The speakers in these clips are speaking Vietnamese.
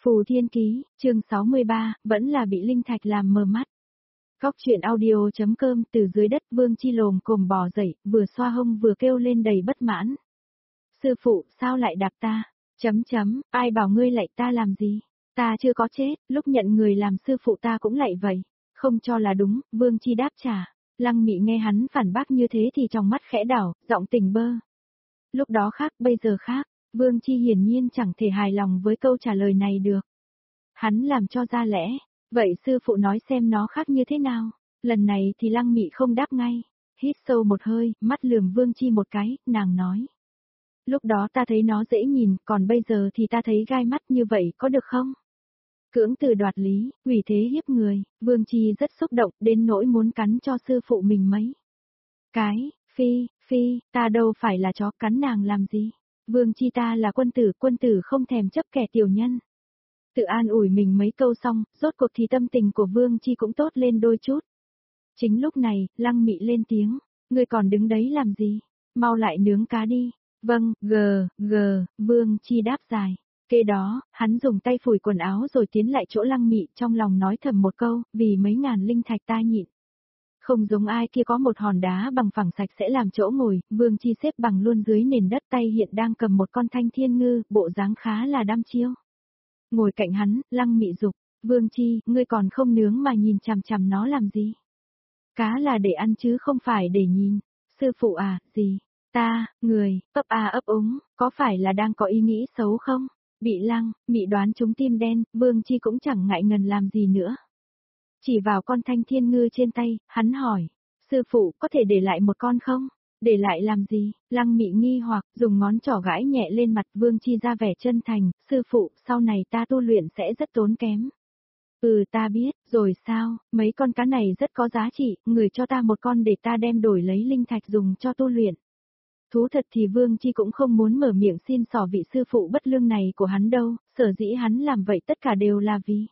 Phù Thiên Ký, chương 63, vẫn là bị linh thạch làm mờ mắt. Góc chuyện audio.com. Từ dưới đất Vương Chi lồm cồm bò dậy, vừa xoa hông vừa kêu lên đầy bất mãn. Sư phụ, sao lại đạp ta? Ai bảo ngươi lạy ta làm gì? Ta chưa có chết, lúc nhận người làm sư phụ ta cũng lạy vậy. Không cho là đúng, Vương Chi đáp trả. Lăng Mị nghe hắn phản bác như thế thì trong mắt khẽ đảo, giọng tỉnh bơ. Lúc đó khác, bây giờ khác. Vương Chi hiển nhiên chẳng thể hài lòng với câu trả lời này được. Hắn làm cho ra lẽ, vậy sư phụ nói xem nó khác như thế nào. Lần này thì Lăng Mị không đáp ngay, hít sâu một hơi, mắt lườm Vương Chi một cái, nàng nói. Lúc đó ta thấy nó dễ nhìn, còn bây giờ thì ta thấy gai mắt như vậy có được không? Cưỡng từ đoạt lý, ủy thế hiếp người, Vương Chi rất xúc động đến nỗi muốn cắn cho sư phụ mình mấy. Cái, phi, ta đâu phải là chó cắn nàng làm gì? Vương Chi ta là quân tử không thèm chấp kẻ tiểu nhân. Tự an ủi mình mấy câu xong, rốt cuộc thì tâm tình của Vương Chi cũng tốt lên đôi chút. Chính lúc này, Lăng Mị lên tiếng, ngươi còn đứng đấy làm gì? Mau lại nướng cá đi. Vâng, Vương Chi đáp dài. Kế đó, hắn dùng tay phủi quần áo rồi tiến lại chỗ Lăng Mị, trong lòng nói thầm một câu, vì mấy ngàn linh thạch ta nhịn. Không giống ai kia có một hòn đá bằng phẳng sạch sẽ làm chỗ ngồi, Vương Chi xếp bằng luôn dưới nền đất, tay hiện đang cầm một con thanh thiên ngư, bộ dáng khá là đăm chiêu. Ngồi cạnh hắn, Lăng Mị dục, Vương Chi, ngươi còn không nướng mà nhìn chằm chằm nó làm gì? Cá là để ăn chứ không phải để nhìn. Sư phụ à, gì? Ta, người, ấp úng, có phải là đang có ý nghĩ xấu không? Bị Lăng Mị đoán trúng tim đen, Vương Chi cũng chẳng ngại ngần làm gì nữa. Chỉ vào con thanh thiên ngư trên tay, hắn hỏi, sư phụ có thể để lại một con không? Để lại làm gì? Lăng Mị nghi hoặc, dùng ngón trỏ gãi nhẹ lên mặt Vương Chi ra vẻ chân thành, sư phụ, sau này ta tu luyện sẽ rất tốn kém. Ta biết, rồi sao, mấy con cá này rất có giá trị, người cho ta một con để ta đem đổi lấy linh thạch dùng cho tu luyện. Thú thật thì Vương Chi cũng không muốn mở miệng xin xỏ vị sư phụ bất lương này của hắn đâu, sở dĩ hắn làm vậy tất cả đều là vì.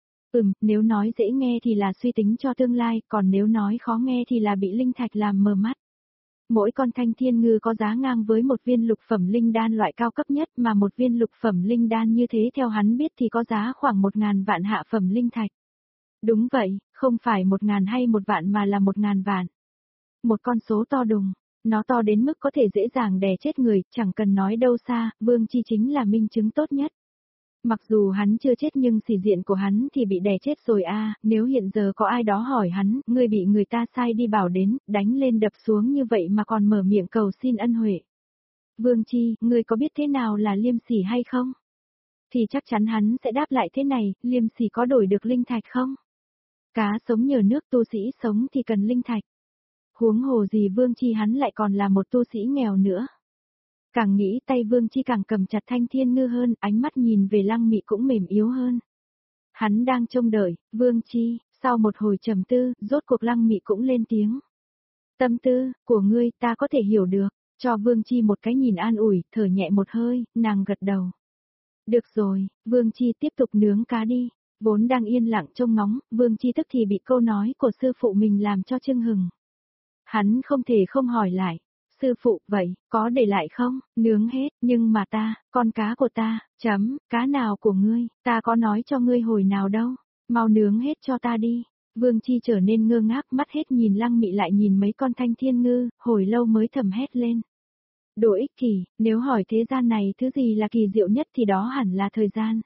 Nếu nói dễ nghe thì là suy tính cho tương lai, còn nếu nói khó nghe thì là bị linh thạch làm mờ mắt. Mỗi con thanh thiên ngư có giá ngang với một viên lục phẩm linh đan loại cao cấp nhất, mà một viên lục phẩm linh đan như thế theo hắn biết thì có giá khoảng 1.000 vạn hạ phẩm linh thạch. Đúng vậy, không phải 1.000 hay 1 vạn mà là 1.000 vạn. Một con số to đùng, nó to đến mức có thể dễ dàng đè chết người, chẳng cần nói đâu xa, Vương Chi chính là minh chứng tốt nhất. Mặc dù hắn chưa chết nhưng sĩ diện của hắn thì bị đè chết rồi à, nếu hiện giờ có ai đó hỏi hắn, ngươi bị người ta sai đi bảo đến, đánh lên đập xuống như vậy mà còn mở miệng cầu xin ân huệ. Vương Chi, ngươi có biết thế nào là liêm sỉ hay không? Thì chắc chắn hắn sẽ đáp lại thế này, liêm sỉ có đổi được linh thạch không? Cá sống nhờ nước, tu sĩ sống thì cần linh thạch. Huống hồ gì Vương Chi hắn lại còn là một tu sĩ nghèo nữa. Càng nghĩ tay Vương Chi càng cầm chặt thanh thiên ngư hơn, ánh mắt nhìn về Lăng Mị cũng mềm yếu hơn. Hắn đang trông đợi, Vương Chi, sau một hồi trầm tư, rốt cuộc Lăng Mị cũng lên tiếng. Tâm tư của ngươi ta có thể hiểu được, cho Vương Chi một cái nhìn an ủi, thở nhẹ một hơi, nàng gật đầu. Được rồi, Vương Chi tiếp tục nướng cá đi. Vốn đang yên lặng trông ngóng, Vương Chi tức thì bị câu nói của sư phụ mình làm cho chưng hừng. Hắn không thể không hỏi lại. Sư phụ, vậy, có để lại không? Nướng hết, nhưng mà ta, con cá của ta, cá nào của ngươi, ta có nói cho ngươi hồi nào đâu, mau nướng hết cho ta đi. Vương Chi trở nên ngơ ngác, mắt hết nhìn Lăng Mị lại nhìn mấy con thanh thiên ngư, hồi lâu mới thầm hét lên. Đồ ích kỷ, nếu hỏi thế gian này thứ gì là kỳ diệu nhất thì đó hẳn là thời gian.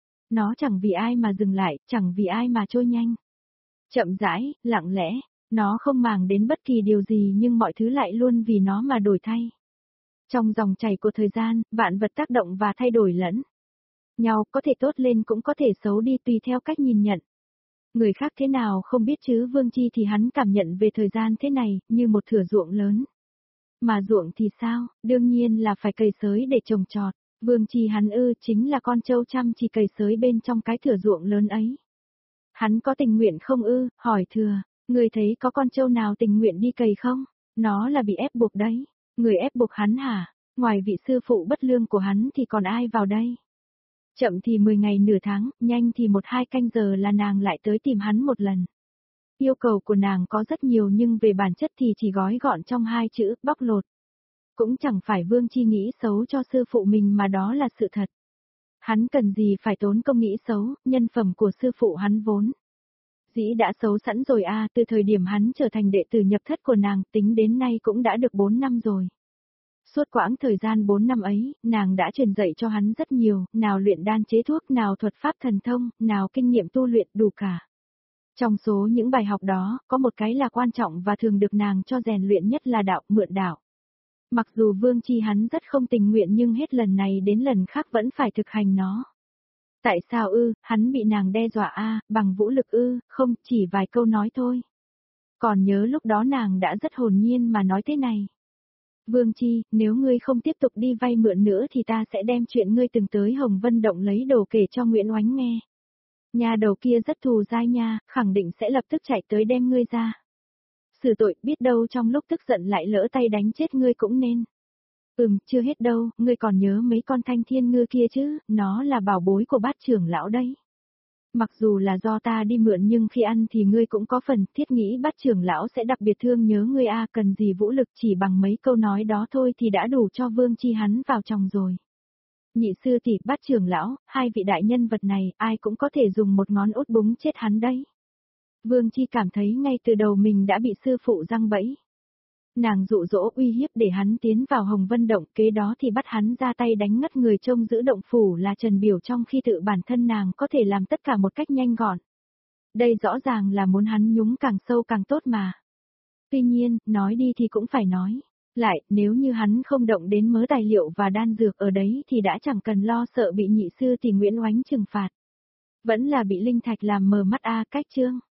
Nó chẳng vì ai mà dừng lại, chẳng vì ai mà trôi nhanh. Chậm rãi, lặng lẽ. Nó không màng đến bất kỳ điều gì nhưng mọi thứ lại luôn vì nó mà đổi thay. Trong dòng chảy của thời gian, vạn vật tác động và thay đổi lẫn nhau, có thể tốt lên cũng có thể xấu đi tùy theo cách nhìn nhận. Người khác thế nào không biết chứ Vương Chi thì hắn cảm nhận về thời gian thế này, như một thửa ruộng lớn. Mà ruộng thì sao, đương nhiên là phải cày xới để trồng trọt. Vương Chi hắn chính là con trâu chăm chỉ cày xới bên trong cái thửa ruộng lớn ấy. Hắn có tình nguyện không hỏi thừa. Người thấy có con trâu nào tình nguyện đi cày không? Nó là bị ép buộc đấy. Người ép buộc hắn hả? Ngoài vị sư phụ bất lương của hắn thì còn ai vào đây? Chậm thì 10 ngày nửa tháng, nhanh thì 1-2 canh giờ là nàng lại tới tìm hắn một lần. Yêu cầu của nàng có rất nhiều nhưng về bản chất thì chỉ gói gọn trong 2 chữ, bóc lột. Cũng chẳng phải Vương Chi nghĩ xấu cho sư phụ mình mà đó là sự thật. Hắn cần gì phải tốn công nghĩ xấu, nhân phẩm của sư phụ hắn vốn dĩ đã xấu sẵn rồi từ thời điểm hắn trở thành đệ tử nhập thất của nàng, tính đến nay cũng đã được 4 năm rồi. Suốt quãng thời gian 4 năm ấy, nàng đã truyền dạy cho hắn rất nhiều, nào luyện đan chế thuốc, nào thuật pháp thần thông, nào kinh nghiệm tu luyện, đủ cả. Trong số những bài học đó, có một cái là quan trọng và thường được nàng cho rèn luyện nhất là đạo, mượn đạo. Mặc dù Vương Chi hắn rất không tình nguyện nhưng hết lần này đến lần khác vẫn phải thực hành nó. Tại sao hắn bị nàng đe dọa bằng vũ lực không, chỉ vài câu nói thôi. Còn nhớ lúc đó nàng đã rất hồn nhiên mà nói thế này. Vương Chi, nếu ngươi không tiếp tục đi vay mượn nữa thì ta sẽ đem chuyện ngươi từng tới Hồng Vân Động lấy đồ kể cho Nguyễn Oánh nghe. Nhà đầu kia rất thù dai nha, khẳng định sẽ lập tức chạy tới đem ngươi ra. Xử tội, biết đâu trong lúc tức giận lại lỡ tay đánh chết ngươi cũng nên. Chưa hết đâu, ngươi còn nhớ mấy con thanh thiên ngư kia chứ, nó là bảo bối của bát trưởng lão đấy. Mặc dù là do ta đi mượn nhưng khi ăn thì ngươi cũng có phần, thiết nghĩ bát trưởng lão sẽ đặc biệt thương nhớ ngươi cần gì vũ lực, chỉ bằng mấy câu nói đó thôi thì đã đủ cho Vương Chi hắn vào chồng rồi. Nhị sư tỷ, bát trưởng lão, hai vị đại nhân vật này, ai cũng có thể dùng một ngón út búng chết hắn đấy. Vương Chi cảm thấy ngay từ đầu mình đã bị sư phụ giăng bẫy. Nàng dụ dỗ uy hiếp để hắn tiến vào Hồng Vân Động, kế đó thì bắt hắn ra tay đánh ngất người trông giữ động phủ là Trần Biểu, trong khi tự bản thân nàng có thể làm tất cả một cách nhanh gọn. Đây rõ ràng là muốn hắn nhúng càng sâu càng tốt mà. Tuy nhiên, nói đi thì cũng phải nói. Lại, nếu như hắn không động đến mớ tài liệu và đan dược ở đấy thì đã chẳng cần lo sợ bị nhị sư tỷ Nguyễn Oánh trừng phạt. Vẫn là bị linh thạch làm mờ mắt cách chương.